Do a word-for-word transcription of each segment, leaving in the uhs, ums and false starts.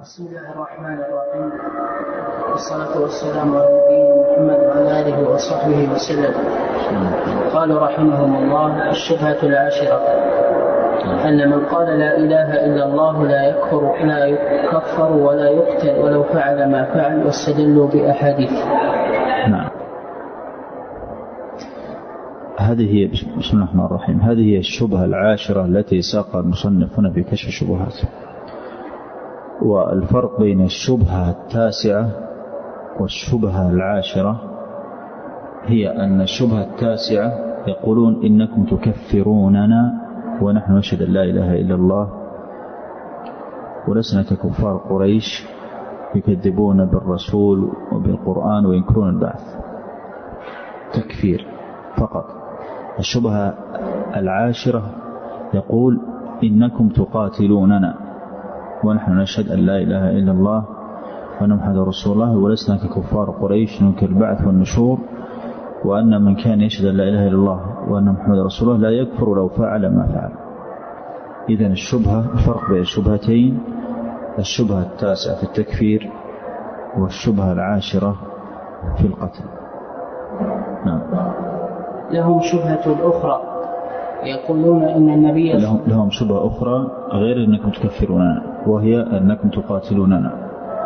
بسم الله الرحمن الرحيم، والصلاة والسلام على نبينا محمد وعلى آله وصحبه وسلم. قال رحمهم الله: الشبهة العاشرة أن من قال لا إله إلا الله لا يكفر لا يكفر ولا يقتل ولو فعل ما فعل، واستدلوا بأحاديث. نعم. هذه هي بسم الله الرحمن الرحيم هذه هي الشبهة العاشرة التي ساق المصنف هنا في كشف الشبهات. والفرق بين الشبهة التاسعة والشبهة العاشرة هي أن الشبهة التاسعة يقولون إنكم تكفروننا ونحن نشهد أن لا إله إلا الله ولسنا ككفار قريش يكذبون بالرسول وبالقرآن وينكرون البعث. تكفير فقط. الشبهة العاشرة يقول إنكم تقاتلوننا ونحن نشهد أن لا إله إلا الله وأن محمدا رسول الله ولسنا ككفار قريش ننكر البعث والنشور، وأن من كان يشهد أن لا إله إلا الله وأن محمدا رسول الله لا يكفر لو فعل ما فعل. إذن الشبهة، الفرق بين الشبهتين: الشبهة التاسعة في التكفير والشبهة العاشرة في القتل. نعم. لهم شبهة أخرى يقولون إن النبي لهم, لهم شبهة أخرى غير أنكم تكفروننا، وهي أنكم تقاتلوننا.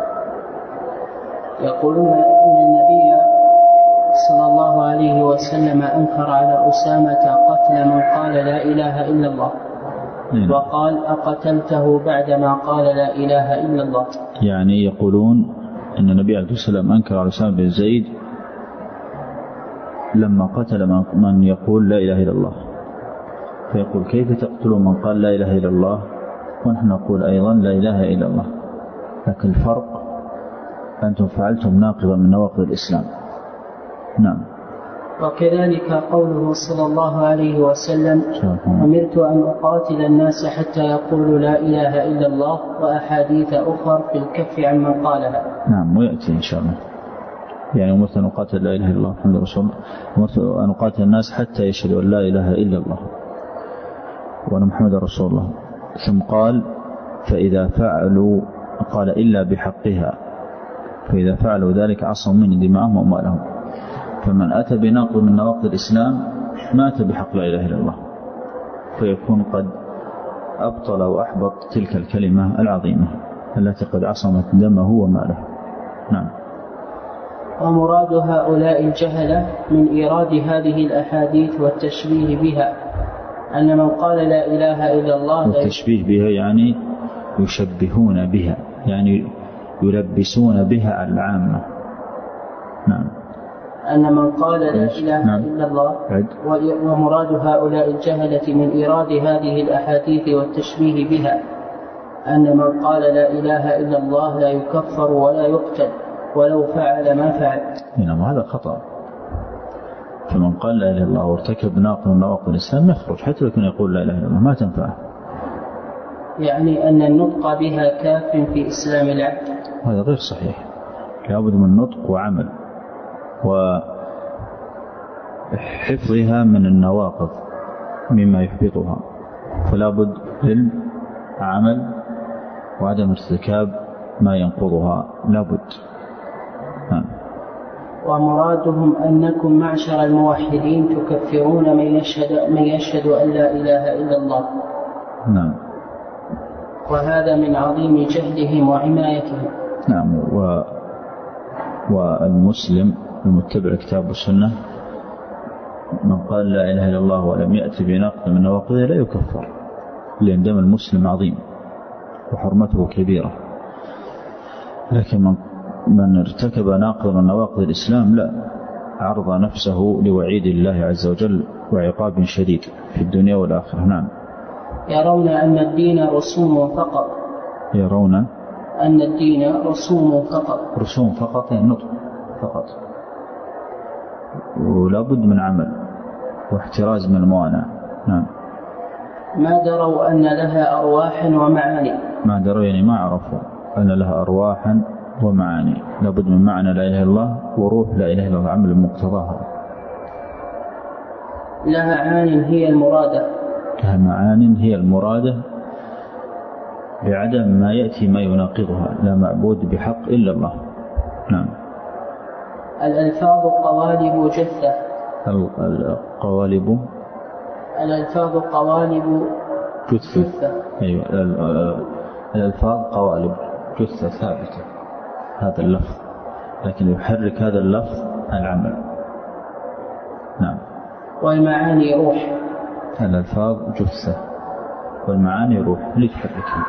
يقولون إن النبي صلى الله عليه وسلم أنكر على أسامة قتل من قال لا إله إلا الله، نعم. وقال: أقتلته بعدما قال لا إله إلا الله. يعني يقولون أن النبي عليه الصلاة والسلام أنكر على أسامة بن زيد لما قتل من يقول لا إله إلا الله، فيقول: كيف تقتلون من قال لا إله إلا الله ونحن نقول أيضا لا إله إلا الله؟ لكن الفرق أنتم فعلتم ناقضا من نواقض الإسلام. نعم. وكذلك قوله صلى الله عليه وسلم: أمرت أن أقاتل الناس حتى يقولوا لا إله إلا الله، وأحاديث أخرى في الكف عن من قالها. نعم، ويأتي إن شاء الله. يعني أمرت أن أقاتل لا إله إلا الله محمد رسول الله، أمرت أن أقاتل الناس حتى يشهدوا أن لا إله إلا الله وأن محمد رسول الله. ثم قال: فإذا فعلوا، قال: إلا بحقها، فإذا فعلوا ذلك عصموا مني دماءهم وأموالهم. فمن أتى بناقض من نواقض الإسلام مات بحق لا إله إلا الله، فيكون قد أبطل وأحبط تلك الكلمة العظيمة التي قد عصمت دمه وماله. نعم. ومراد هؤلاء الجهلة من إيراد هذه الأحاديث والتشبيه بها أن من قال لا إله إلا الله، والتشبيه بها يعني يشبهون بها، يعني يلبسون بها العامة. نعم. أن من قال لا إله نعم. إلا الله. عد. ومراد هؤلاء الجهلة من إيراد هذه الأحاديث والتشبيه بها أن من قال لا إله إلا الله لا يكفر ولا يقتل ولو فعل ما فعل. نعم، هذا خطأ. فمن قال لا إله إلا الله وارتكب ناقض من نواقض الإسلام يخرج حتى لو كان يقول لا إله إلا الله، ما تنفعه. يعني أن النطق بها كاف في إسلام العبد. هذا غير صحيح. لابد من نطق وعمل وحفظها من النواقض مما يحبطها، فلا بد للعمل وعدم ارتكاب ما ينقضها، لا بد. نعم. ومرادهم أنكم معشر الموحدين تكفرون من يشهد, من يشهد أن لا إله إلا الله. نعم. وهذا من عظيم جهلهم وعمايتهم. نعم. و... والمسلم المتبع الكتاب والسنة من قال لا إله إلا الله ولم يأتي بناقض من نواقضه لا يكفر، لأن دم المسلم عظيم وحرمته كبيرة. لكن من من ارتكب ناقض من نواقض الإسلام لا، عرض نفسه لوعيد الله عز وجل وعقاب شديد في الدنيا والآخرة. نعم. يرون أن الدين رسوم فقط. يرون أن الدين رسوم فقط. رسوم فقط، يعني نطق فقط، ولا بد من عمل واحتراز من الموانع. نعم. ما دروا أن لها أرواح ومعاني. ما دروا يعني ما عرفوا أن لها أرواحا ومعاني. لابد من معنى لا إله إلا الله وروح لا إله إلا الله، عمل مقتضاها. لها عان هي المرادة. لها معان هي المرادة بعدم ما يأتي ما يناقضها، لا معبود بحق إلا الله. نعم. الألفاظ قوالب جثة. القوالب الألفاظ قوالب جثة. جثة. أيوة. الألفاظ قوالب جثة ثابتة، هذا اللفظ، لكن يحرك هذا اللفظ العمل. نعم. والمعاني روح. الألفاظ جثة والمعاني روح لتحركها.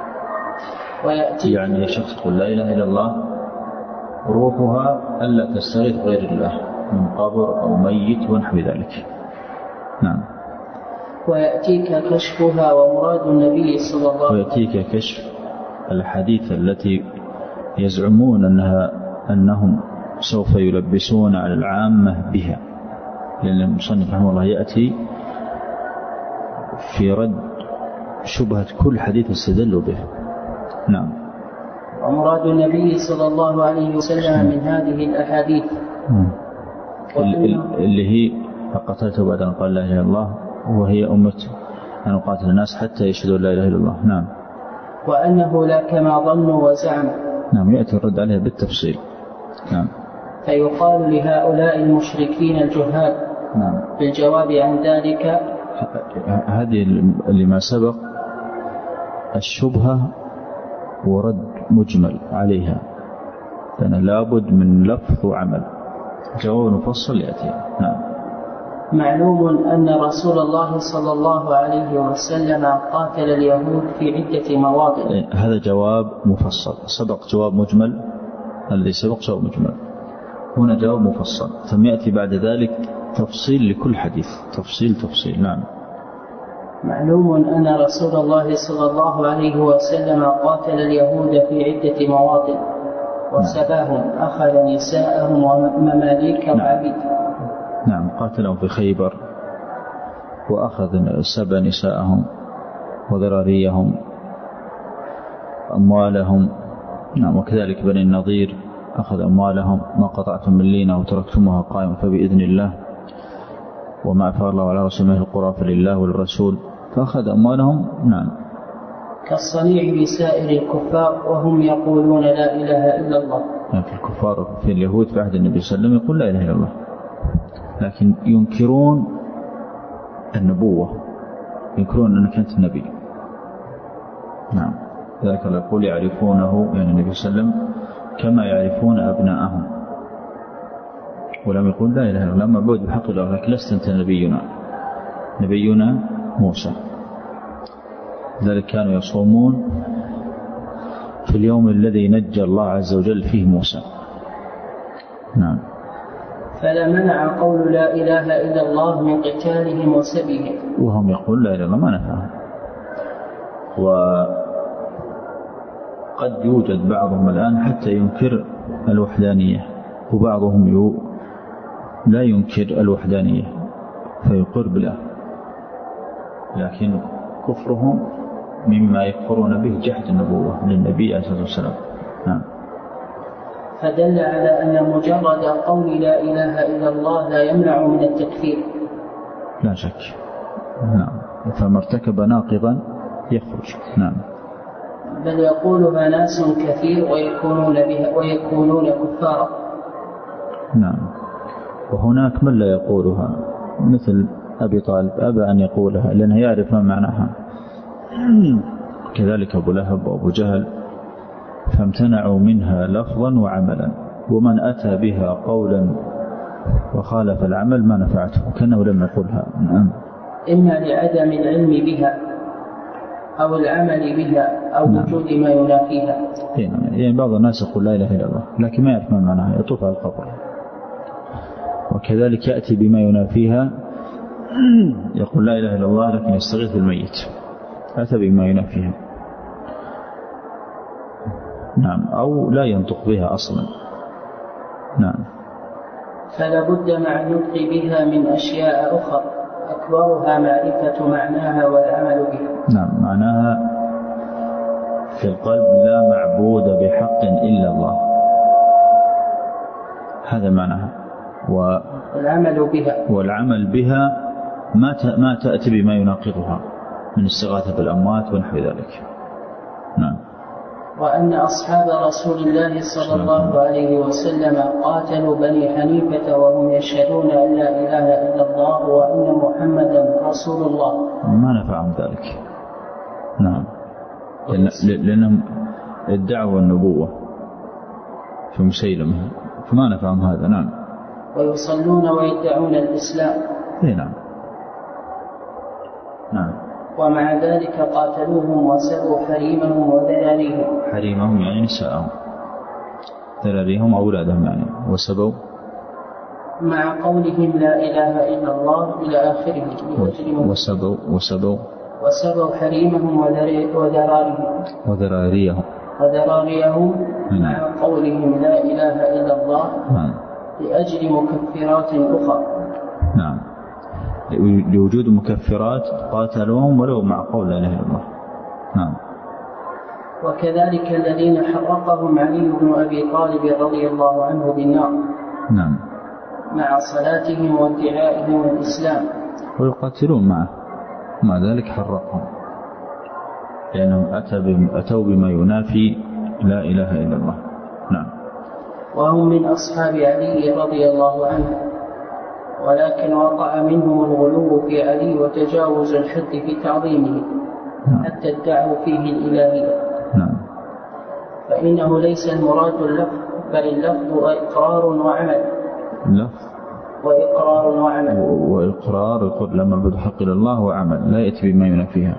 يعني شخص يقول لا إله إلا الله روحها ألا تستغيث غير الله من قبر أو ميت ونحو ذلك. نعم. ويأتيك كشفها ومراد النبي صلى الله عليه وسلم. ويأتيك كشف الحديث التي يزعمون أنها أنهم سوف يلبسون على العامة بها، لأن المصنف رحمه الله يأتي في رد شبهة كل حديث استدلوا به. نعم. ومراد النبي صلى الله عليه وسلم من هذه الأحاديث اللي هي فقتلته بعد أن قال لا إله إلا الله، وهي أمة أن قاتل الناس حتى يشهدوا لا إله إلا الله. نعم. وأنه لا كما ظنوا وزعموا. نعم. يأتي الرد عليها بالتفصيل. نعم. فيقال لهؤلاء المشركين الجهال نعم بالجواب عن ذلك. هذه لما سبق الشبهة ورد مجمل عليها، لأن لابد من لفظ وعمل، جواب مفصل يأتي. نعم. معلوم أن رسول الله صلى الله عليه وسلم قاتل اليهود في عدة مواضع. هذا جواب مفصل، سبق جواب مجمل، الذي سبق جواب مجمل، هنا جواب مفصل، ثم يأتي بعد ذلك تفصيل لكل حديث، تفصيل تفصيل. نعم. معلوم أن رسول الله صلى الله عليه وسلم قاتل اليهود في عدة مواطن وسباهم، أخذ نساءهم ومماليك وعبيد. نعم. قاتلهم في خيبر وأخذ سبى نساءهم وذراريهم أموالهم. نعم. وكذلك بني النضير أخذ أموالهم، ما قطعتم من لينة وتركتموها قائمة فبإذن الله، وما أفاء الله على رسوله القرى فلله والرسول، فأخذ أموالهم. نعم. كالصنيع بسائر الكفار وهم يقولون لا إله إلا الله. يعني في الكفار في اليهود في عهد النبي صلى الله عليه وسلم يقول لا إله إلا الله، لكن ينكرون النبوة، ينكرون أنك أنت النبي. نعم. ذلك يقول يعرفونه، يعني النبي صلى الله عليه وسلم كما يعرفون أبناءهم، ولم يقول لا إله إلا الله معبود بحق الله، لكن لست أنت نبينا، نبينا موسى. ذلك كانوا يصومون في اليوم الذي نجى الله عز وجل فيه موسى. نعم. فلا منع قول لا إله إلا الله من قتالهم وسبيهم، وهم يقول لا إله إلا الله، ما نفعهم. وقد يوجد بعضهم الآن حتى ينكر الوحدانية، وبعضهم يو لا ينكر الوحدانية فيقر بالله، لكن كفرهم مما يكفرون به جحد النبوة للنبي عليه الصلاة والسلام. نعم. فدل على أن مجرد قول لا إله إلا الله لا يمنع من التكفير. لا شك. نعم. فما ارتكب ناقضا يخرج. نعم. بل يقولها ناس كثير ويكونون بها ويكونون كفارا. نعم. وهناك من لا يقولها، مثل أبي طالب أبى أن يقولها لأنه يعرف ما معناها، كذلك أبو لهب وأبو جهل، فامتنعوا منها لفظا وعملا، ومن أتى بها قولا وخالف العمل ما نفعته كأنه لم يقولها. نعم. إما لعدم العلم بها أو العمل بها أو نعم. وجود ما ينافيها. يعني بعض الناس يقول لا إله إلا الله لكن ما يعرف ما معناها، يطوف على القبر، وكذلك يأتي بما ينافيها، يقول لا إله إلا الله لكن يستغيث بالميت، أتى بما ينافيها. نعم. أو لا ينطق بها أصلا. نعم. فلا بد مع النطق بها من أشياء أخرى أكبرها معرفة معناها والعمل بها. نعم. معناها في القلب لا معبود بحق إلا الله، هذا معناها. والعمل بها والعمل بها ما ما تأتي بما يناقضها من استغاثة بالأموات ونحو ذلك. نعم. وأن أصحاب رسول الله صلى الله عليه وسلم قاتلوا بني حنيفة وهم يشهدون أن لا إله إلا الله وأن محمدا رسول الله. ما نفعهم ذلك. نعم. لأنهم ادعوا النبوة في مسيلمة فما نفعهم هذا. نعم. ويصلون ويدعون الإسلام. إيه نعم. نعم. ومع ذلك قاتلوهم وسروا حريمهم وذراريهم. حريمهم يعني نساءهم، ذراريهم أولادهم يعني. وسبوا مع قولهم لا إله إلا الله إلى آخره. وسبوا وسبوا وسبوا حريمهم وذراريهم وذراريهم وذراريهم مع قولهم لا إله إلا الله نعم. لأجل مكفرات أخرى. نعم. لوجود مكفرات قاتلوهم ولو مع قول لا إله إلا الله. نعم. وكذلك الذين حرقهم علي بن أبي طالب رضي الله عنه بالنار. نعم. مع صلاتهم وادعائهم الإسلام. ويقاتلون معه مع ذلك حرقهم لأنهم أتوا بما ينافي لا إله إلا الله. نعم. وهم من أصحاب علي رضي الله عنه، ولكن وقع منهم الغلو في علي وتجاوز الحد في تعظيمه حتى ادعوا فيه الإلهية. نعم. فإنه ليس المراد اللفظ بل اللفظ إقرار وعمل. اللفظ وإقرار وعمل. وإقرار يقول لما بدو حق الله وعمل لا يأتي بما ينافيها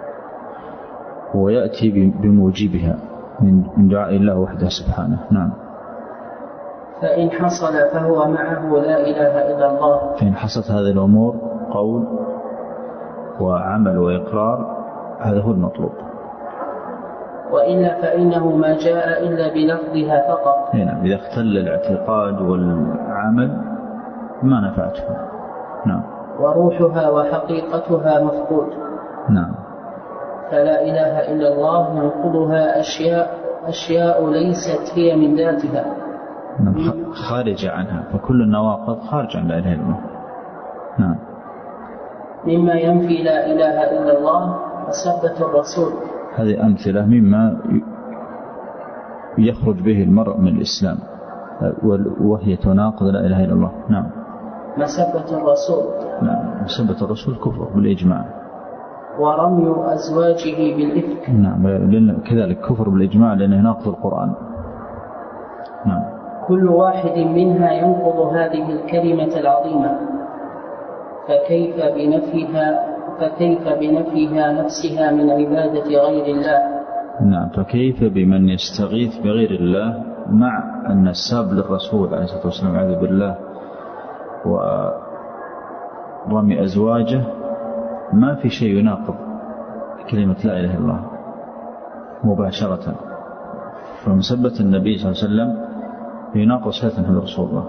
ويأتي بموجبها من دعاء الله وحده سبحانه. نعم. فإن حصل فهو معه لا إله إلا الله. فإن حصلت هذه الأمور قول وعمل وإقرار هذا هو المطلوب. وإلا فإنه ما جاء إلا بلفظها فقط. نعم. إذا اختل الاعتقاد والعمل ما نفعته. نعم. وروحها وحقيقتها مفقود. نعم. فلا إله إلا الله ينقضها أشياء أشياء ليست هي من ذاتها. نعم. خارجة عنها، فكل النواقض خارج عن لا إله إلا الله. نعم. مما ينفي لا إله إلا الله وسبة الرسول. هذه أمثلة مما يخرج به المرء من الإسلام وهي تناقض لا إله إلا الله. نعم. مسبة الرسول. نعم. مسبة الرسول كفر بالإجماع. ورمي أزواجه بالإفك. نعم. لأن كذلك كفر بالإجماع لأنه يناقض القرآن. نعم. كل واحد منها ينقض هذه الكلمة العظيمة، فكيف بنفيها فكيف بنفيها نفسها من عبادة غير الله. نعم. فكيف بمن يستغيث بغير الله مع أن الساب للرسول عليه الصلاة والسلام عز بالله ورمي أزواجه ما في شيء يناقض كلمة لا إله إلا الله مباشرة. فمسبة النبي صلى الله عليه وسلم يناقض شهادة محمد رسول الله.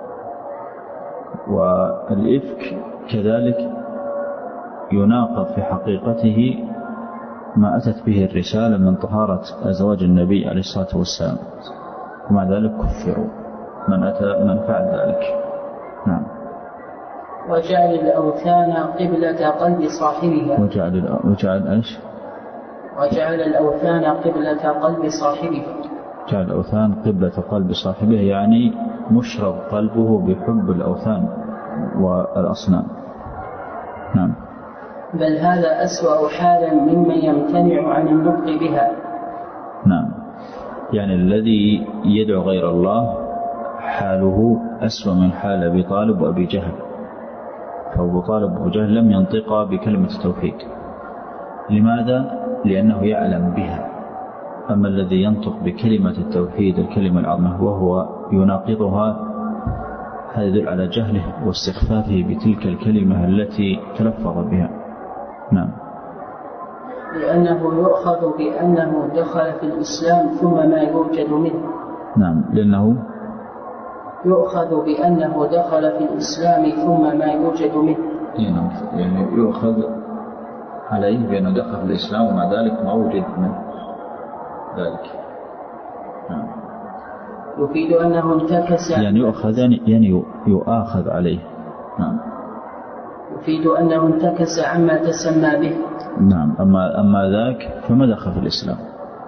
والإفك كذلك يناقض في حقيقته ما أتت به الرسالة من طهارة أزواج النبي عليه الصلاة والسلام، ومع ذلك كفروا من أتى من فعل ذلك. نعم. وجعل الأوثان قبلة قلب صاحبها. وجعل وجعل إيش؟ وجعل الأوثان قبلة قلب صاحبها. جعل الأوثان قبلة قلب صاحبه يعني مشرب قلبه بحب الأوثان والأصنام. نعم. بل هذا أسوأ حالا ممن يمتنع عن النطق بها. نعم. يعني الذي يدعو غير الله حاله أسوأ من حال أبي طالب وأبي جهل. فأبو طالب وأبو جهل لم ينطقا بكلمة التوحيد. لماذا؟ لأنه يعلم بها. أما الذي ينطق بكلمة التوحيد الكلمة العظمى وهو يناقضها هذا يدل على جهله واستخفافه بتلك الكلمة التي تلفظ بها. نعم. لأنه يؤخذ بأنه دخل في الإسلام ثم ما يوجد منه. نعم. لأنه يؤخذ بأنه دخل في الإسلام ثم ما يوجد منه. نعم. يعني يؤخذ عليه بأنه دخل في الإسلام ومع ذلك ما وجد منه ذلك. نعم. يفيد أنه انتكس. يعني يؤخذ يعني يؤاخذ عليه. نعم. يفيد أنه انتكس عما تسمى به. نعم. أما أما ذاك فما دخل في الإسلام.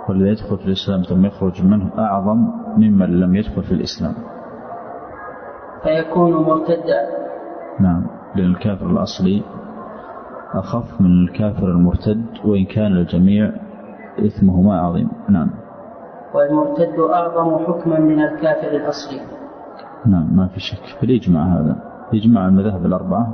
والذي يدخل في الإسلام ثم يخرج منه أعظم ممن لم يدخل في الإسلام، فيكون مرتدا. نعم، لأن الكافر الأصلي أخف من الكافر المرتد وإن كان الجميع إثمهما عظيم. نعم. والمرتد أعظم حكما من الكافر الأصلي. نعم، ما في شك في الإجماع، هذا إجماع المذاهب الأربعة،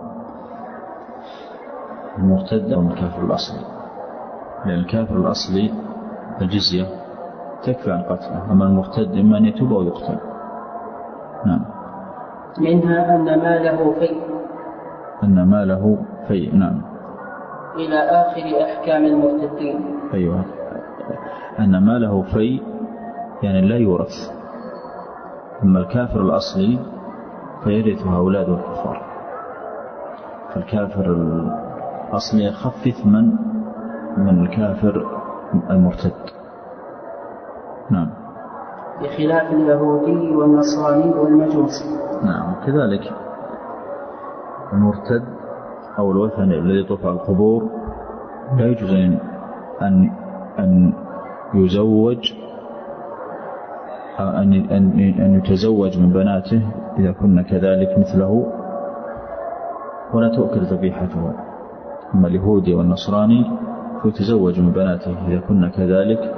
المرتد من الكافر الأصلي، لأن الكافر الأصلي الجزية تكفي عن قتله، أما المرتد إما أن يتوب أو يقتل. نعم. منها أن ماله في أن ماله في نعم، إلى آخر أحكام المرتدين. أيوة، أن ماله في يعني لا يورث، أما الكافر الأصلي فيرثه أولاده الكفار، فالكافر الأصلي أخف إثما من الكافر المرتد. نعم. بخلاف اليهودي والنصراني والمجوسي. نعم. كذلك المرتد أو الوثني الذي يطوف على القبور لا يجوز أن أن يزوج أن أن يتزوج من بناته إذا كنا كذلك مثله، ولا تؤكل ذبيحته. أما اليهودي والنصراني فيتزوج من بناته إذا كنا كذلك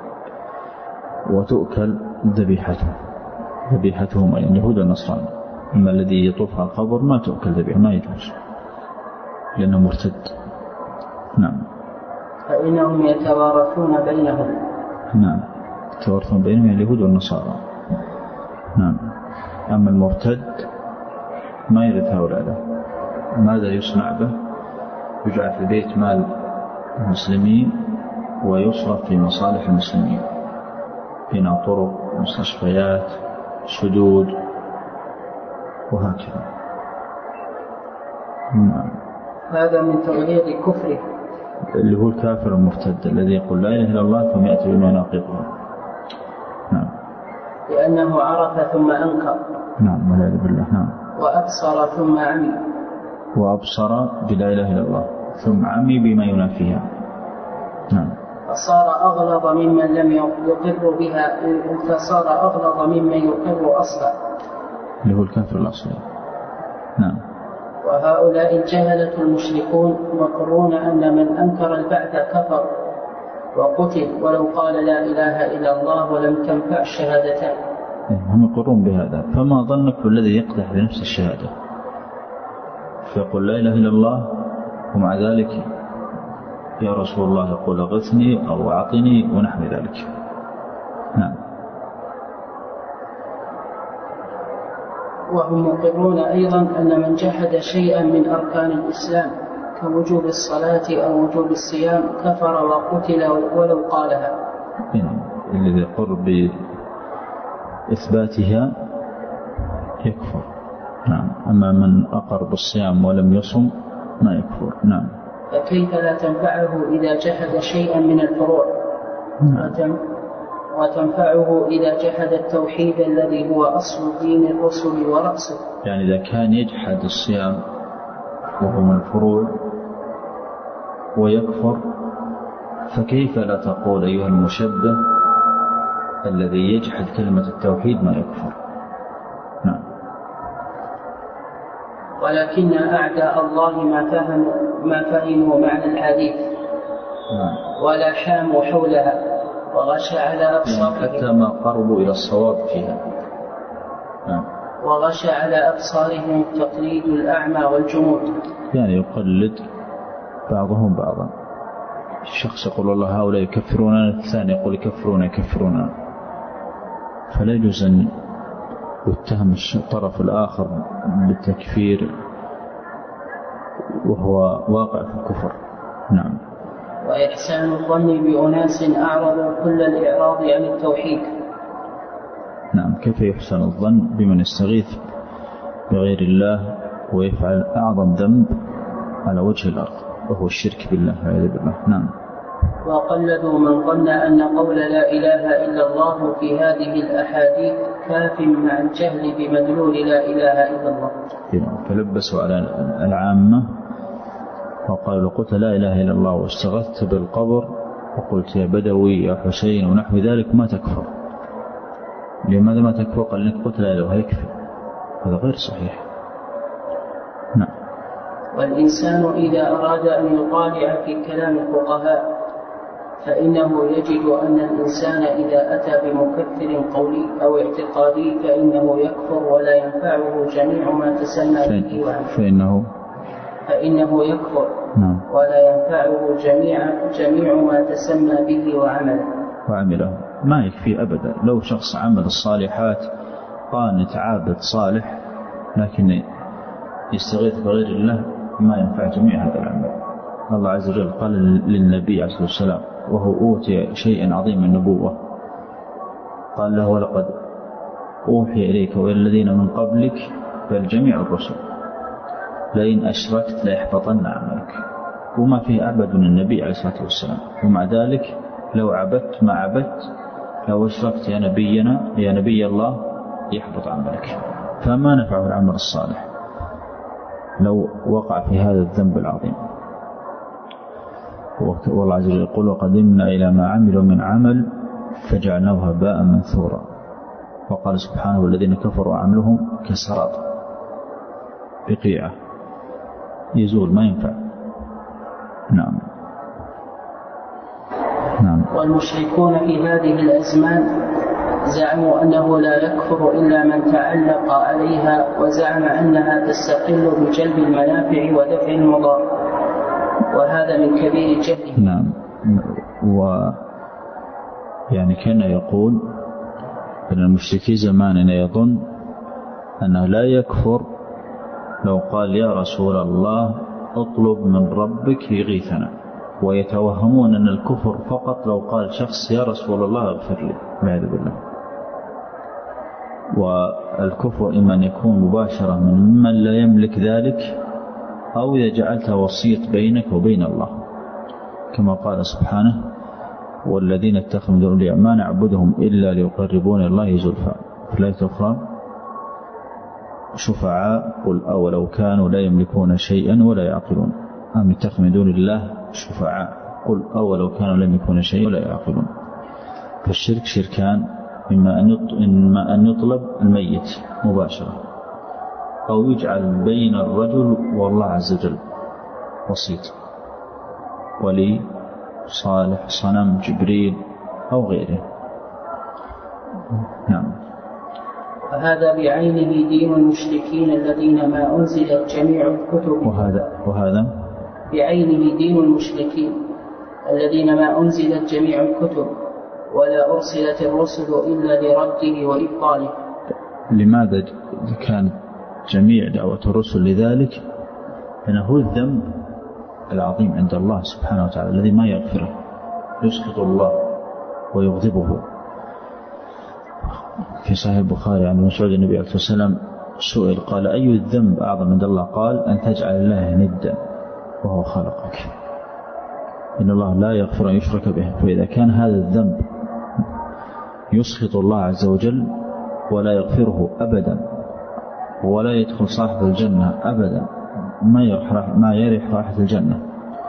وتؤكل ذبيحته ذبيحتهم أي اليهود والنصراني. أما الذي يطوف على القبر ما تؤكل ذبيحته، ما يجوز لأنه مرتد. نعم. فإنهم يتوارثون بينهم. نعم، يتوارثون بينهم اليهود والنصارى. نعم. أما المرتد ما يرث أولاده. ماذا يصنع به؟ يجعل في بيت مال المسلمين ويصرف في مصالح المسلمين، بناء طرق، مستشفيات، سدود، وهكذا. نعم. هذا من تغيير كفره، اللي هو الكافر المرتد الذي يقول لا إله إلا الله ثم يأتي بما يناقضه. نعم. لأنه عرف ثم أنكر. نعم، والعياذ بالله. نعم. وأبصر ثم عمي. وأبصر بلا إله إلا الله ثم عمي بما ينافيها. نعم. فصار أغلظ ممن لم يقر بها، فصار أغلظ ممن يقر أصلا، اللي هو الكافر الأصلي. نعم. وهؤلاء الجهلة المشركون مقرون أن من أنكر البعث كفر وقتل ولو قال لا إله إلا الله ولم تنفع الشهادتان. هم يقرون بهذا، فما ظنك بالذي يقدح بنفس الشهادة فيقول لا إله إلا الله ومع ذلك يا رسول الله يقول اغثني أو أعطني ونحو ذلك. نعم. وهم مقرون أيضا أن من جحد شيئا من أركان الإسلام كوجوب الصلاة أو وجوب الصيام كفر وقتل ولو قالها. الذي يقر بإثباتها يكفر. نعم. أما من أقر بالصيام ولم يصم ما يكفر. نعم. فكيف لا تنفعه إذا جحد شيئا من الفروع؟ نعم. وتنفعه إذا جحد التوحيد الذي هو أصل دين الرسل ورأسه. يعني إذا كان يجحد الصيام وهو من الفروع ويكفر، فكيف لا تقول أيها المشبه الذي يجحد كلمة التوحيد ما يكفر؟ نعم. ولكن أعداء الله ما فهموا ما فهموا معنى الحديث. نعم. ولا حاموا حولها وغشى على أبصارهم حتى ما قربوا إلى الصواب فيها. نعم. وغشى على أبصارهم تقليد الأعمى والجمود، يعني يقلد بعضهم بعضا. الشخص يقول والله هؤلاء يكفرون، الثاني يقول يكفرون يكفرون، فلا يجوز أن يتهم الطرف الآخر بالتكفير وهو واقع في الكفر. نعم. وإحسان الظن بأناس أعرضوا كل الإعراض عن التوحيد. نعم. كيف يحسن الظن بمن يستغيث بغير الله ويفعل أعظم ذنب على وجه الأرض وهو الشرك بالله والعياذ بالله. نعم. وقلدوا من ظن أن قول لا إله إلا الله في هذه الأحاديث كاف مع الجهل بمدلول لا إله إلا الله. فلبسوا على العامة وقالوا لو قلت لا إله إلا الله واستغثت بالقبر وقلت يا بدوي يا حسين ونحو ذلك ما تكفر. لماذا ما تكفر؟ قال لك قلت لا لو هيكفر. هذا غير صحيح. نعم. والإنسان إذا أراد أن يطالع في كلام الفقهاء فإنه يجد أن الإنسان إذا أتى بمكفر قولي أو اعتقادي فإنه يكفر ولا ينفعه جميع ما تسمى به وعمله. فإنه فإنه يكفر نعم. ولا ينفعه جميع جميع ما تسمى به وعمله. وعمله ما يكفي أبدا. لو شخص عمل الصالحات قانت عابد صالح لكن يستغيث بغير الله ما ينفع جميع هذا العمل. الله عز وجل قال للنبي عليه الصلاة والسلام وهو أوتي شيئا عظيم من النبوة، قال له ولقد أوحي إليك وإلى الذين من قبلك بل جميع الرسل لئن أشركت ليحبطن عملك. وما فيه أعبد من النبي عليه الصلاة والسلام، ومع ذلك لو عبدت ما عبدت لو أشركت يا نبينا يا نبي الله يحبط عملك. فما نفعه العمل الصالح لو وقع في هذا الذنب العظيم. والله عز وجل يقول وقدمنا إلى ما عملوا من عمل فجعلناه هباء منثورا. وقال سبحانه والذين كفروا عملهم كسراب بقيعة يزول ما ينفع. نعم. نعم. والمشركون في هذه الأزمان زعموا أنه لا يكفر إلا من تعلق عليها، وزعم أنها تستقل بجلب المنافع ودفع المضار، وهذا من كبير جهله. نعم. و يعني كان يقول أن المشركي زماننا يظن أنه لا يكفر لو قال يا رسول الله اطلب من ربك يغيثنا، ويتوهمون أن الكفر فقط لو قال شخص يا رسول الله اغفر لي والعياذ بالله. والكفر إما أن يكون مباشرة من من لا يملك ذلك أو إذا جعلتها وسيط بينك وبين الله، كما قال سبحانه والذين اتخذوا من أولياء ما نعبدهم إلا ليقربونا الله زلفى. في الآية الأخرى شفعاء قل أولو كانوا لا يملكون شيئا ولا يعقلون أم اتخذوا من دون الله شفعاء قل أولو كانوا لا يملكون شيئا ولا يعقلون. فالشرك شركان، إما أن يطلب الميت مباشرة أو يجعل بين الرجل والله عز وجل وسيط، ولي صالح صنم جبريل أو غيره. نعم. وهذا بعينه دين المشركين الذين ما أنزلت جميع الكتب. وهذا وهذا بعينه دين المشركين الذين ما أنزلت جميع الكتب ولا أرسلت الرسل إلا لرده وإبطاله. لماذا كانت جميع دعوة الرسل لذلك؟ لأنه الذنب العظيم عند الله سبحانه وتعالى الذي ما يغفره، يسخط الله ويغضبه. في صحيح البخاري عن مسعود النبي عليه الصلاة والسلام سئل قال أي الذنب أعظم عند الله؟ قال أن تجعل الله ندا وهو خلقك. إن الله لا يغفر أن يشرك به. فإذا كان هذا الذنب يسخط الله عز وجل ولا يغفره أبدا ولا يدخل صاحب الجنة أبدا، ما يرح ما يرح راحة الجنة،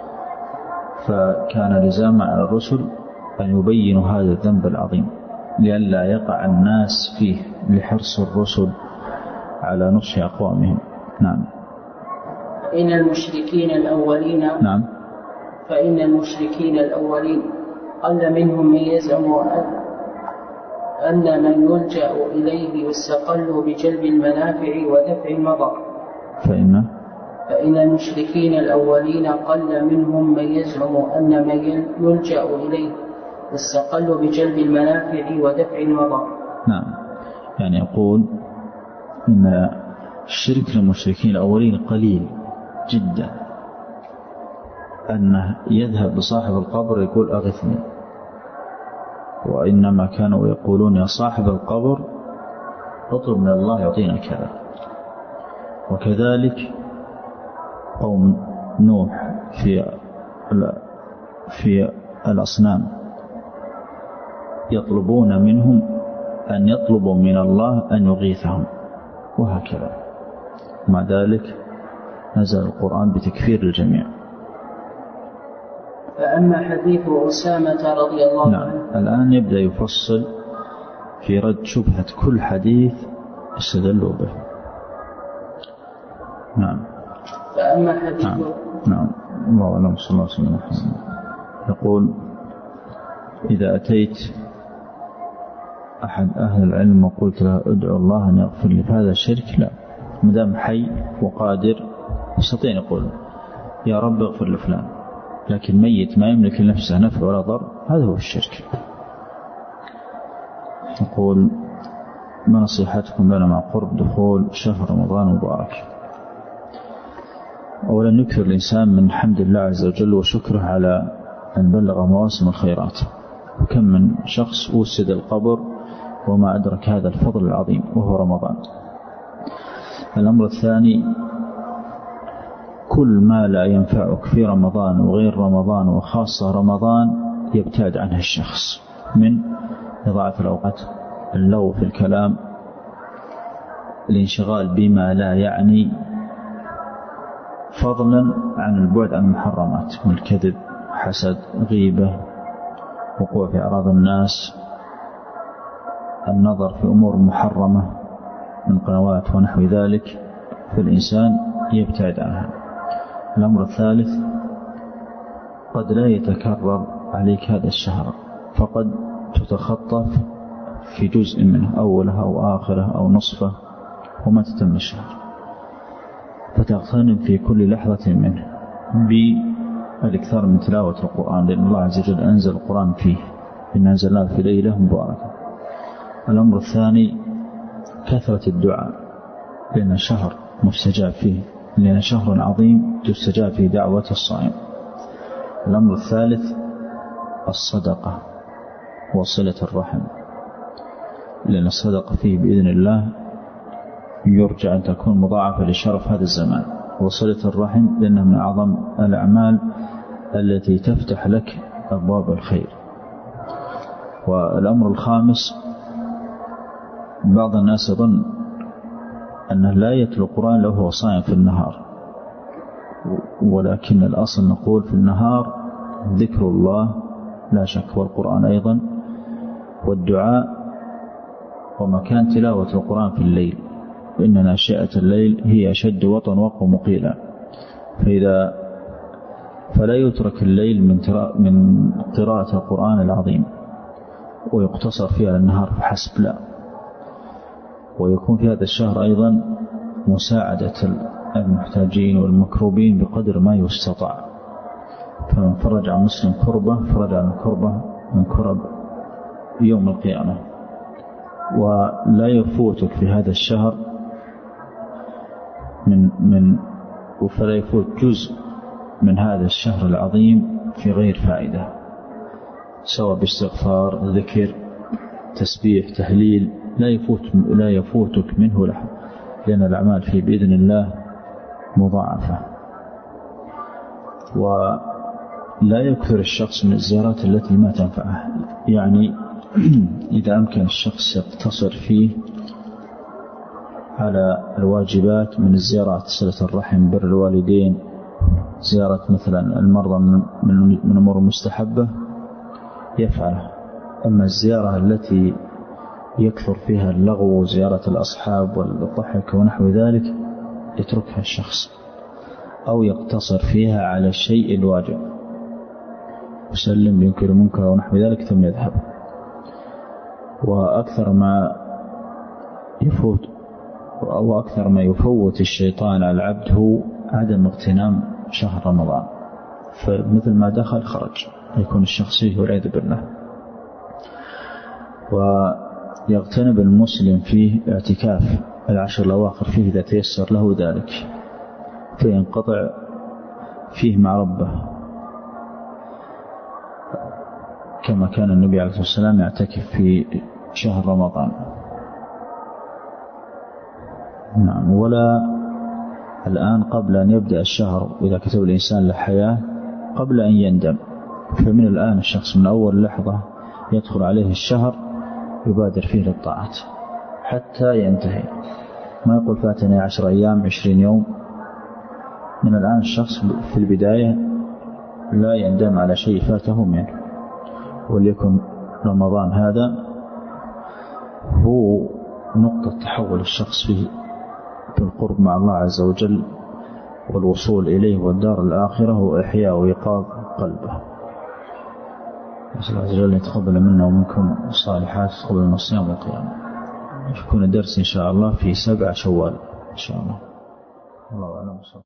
فكان لزاما على الرسل أن يبينوا هذا الذنب العظيم لئلا يقع الناس فيه لحرص الرسل على نصح أقوامهم. نعم. إن المشركين الأولين نعم. فإن المشركين الأولين قل منهم من يزعم أن من يلجأ إليه يستقل بجلب المنافع ودفع المضار. فإن فإن المشركين الأولين قل منهم من يزعم أن من يلجأ إليه يستقل بجلب المنافع ودفع المضار. نعم. يعني يقول إن الشرك للمشركين الأولين قليل جدا، أنه يذهب بصاحب القبر يقول أغثني، وإنما كانوا يقولون يا صاحب القبر اطلب من الله يعطينا كذا. وكذلك قوم نوح في في الأصنام يطلبون منهم أن يطلبوا من الله أن يغيثهم، وهكذا. مع ذلك نزل القرآن بتكفير الجميع. فأما حديث أسامة رضي الله نعم. عنه. الآن يبدأ يفصل في رد شبهة كل حديث استدلوا به. نعم. فأما حديث نعم. نعم. الله أعلم. صلى الله عليه وسلم. يقول إذا أتيت أحد أهل العلم وقلت له ادعو الله أن يغفر لي، فهذا شرك؟ لا. مدام حي وقادر يستطيع يقول يا رب اغفر لفلان، لكن ميت ما يملك لنفسه نفع ولا ضر، هذا هو الشرك. يقول ما نصيحتكم لنا مع قرب دخول شهر رمضان المبارك؟ أولا نكثر الإنسان من حمد الله عز وجل وشكره على أن بلغ مواسم الخيرات، وكم من شخص وسد القبر وما أدرك هذا الفضل العظيم وهو رمضان. الأمر الثاني كل ما لا ينفعك في رمضان وغير رمضان وخاصة رمضان يبتعد عنه الشخص، من إضاعة الأوقات، اللغو في الكلام، الانشغال بما لا يعني، فضلا عن البعد عن المحرمات من الكذب، حسد، غيبة، وقوع في أعراض الناس، النظر في أمور محرمة من قنوات ونحو ذلك، فالإنسان يبتعد عنها. الأمر الثالث قد لا يتكرر عليك هذا الشهر، فقد تتخطف في جزء منه، أوله أو آخره أو نصفه، وما تتم الشهر، فتغتنم في كل لحظة منه بالإكثار من تلاوة القرآن، لأن الله عز وجل أنزل القرآن فيه، إن أنزلناه في ليلة مباركة. الأمر الثاني كثرة الدعاء، لأن شهر مستجاب فيه، لأن شهر عظيم تستجاب فيه دعوة الصائم. الأمر الثالث الصدقة وصلة الرحم، لأن الصدقة فيه بإذن الله يرجع أن تكون مضاعفة لشرف هذا الزمان. وصلة الرحم لأنها من أعظم الأعمال التي تفتح لك أبواب الخير. والأمر الخامس بعض الناس يظن أنه لا يتلو القرآن لو هو صائم في النهار، ولكن الأصل نقول في النهار ذكر الله لا شك، والقرآن أيضا، والدعاء، ومكان تلاوة القرآن في الليل، وإن ناشئة الليل هي أشد وطن وقوى مقيلا. فإذا فلا يترك الليل من من قراءة القرآن العظيم ويقتصر فيها النهار فحسب، لا. ويكون في هذا الشهر أيضا مساعدة المحتاجين والمكروبين بقدر ما يستطاع، فمن فرج عن مسلم كربة فرج عن كربة من كرب يوم القيامة. ولا يفوتك في هذا الشهر من من وفلا يفوت جزء من هذا الشهر العظيم في غير فائدة، سواء باستغفار، ذكر، تسبيح، تهليل، لا يفوت لا يفوتك منه لحظة، لأن الأعمال فيه بإذن الله مضاعفة. ولا يكثر الشخص من الزيارات التي ما تنفعه، يعني إذا أمكن الشخص يقتصر فيه على الواجبات من الزيارات، صلة الرحم، بر الوالدين، زيارة مثلا المرضى من أمور مستحبة يفعله. أما الزيارة التي يكثر فيها اللغو وزيارة الأصحاب والضحك ونحو ذلك يتركها الشخص، أو يقتصر فيها على الشيء الواجب، يسلم ينكر منكر ونحو ذلك ثم يذهب. وأكثر ما يفوت أو أكثر ما يفوت الشيطان على العبد هو عدم اغتنام شهر رمضان، فمثل ما دخل خرج يكون الشخص فيه والعياذ بالله. ويغتنم المسلم فيه اعتكاف العشر الأواخر فيه إذا تيسر له ذلك، فينقطع فيه مع ربه، كما كان النبي عليه الصلاة والسلام يعتكف في شهر رمضان. نعم. ولا الآن قبل أن يبدأ الشهر، إذا كتب الإنسان لحياة قبل أن يندم، فمن الآن الشخص من أول لحظة يدخل عليه الشهر يبادر فيه للطاعات حتى ينتهي، ما يقول فاتني عشر أيام عشرين يوم. من الآن الشخص في البداية لا يندم على شيء فاته منه. وليكن رمضان هذا هو نقطة تحول الشخص فيه بالقرب مع الله عز وجل والوصول إليه والدار الآخرة وإحياء وإيقاظ قلبه. نسأل الله عز وجل أن يتقبل منا ومنكم الصالحات، تقبل من الصيام والقيام. يكون الدرس إن شاء الله في سبع شوال إن شاء الله. الله أعلم.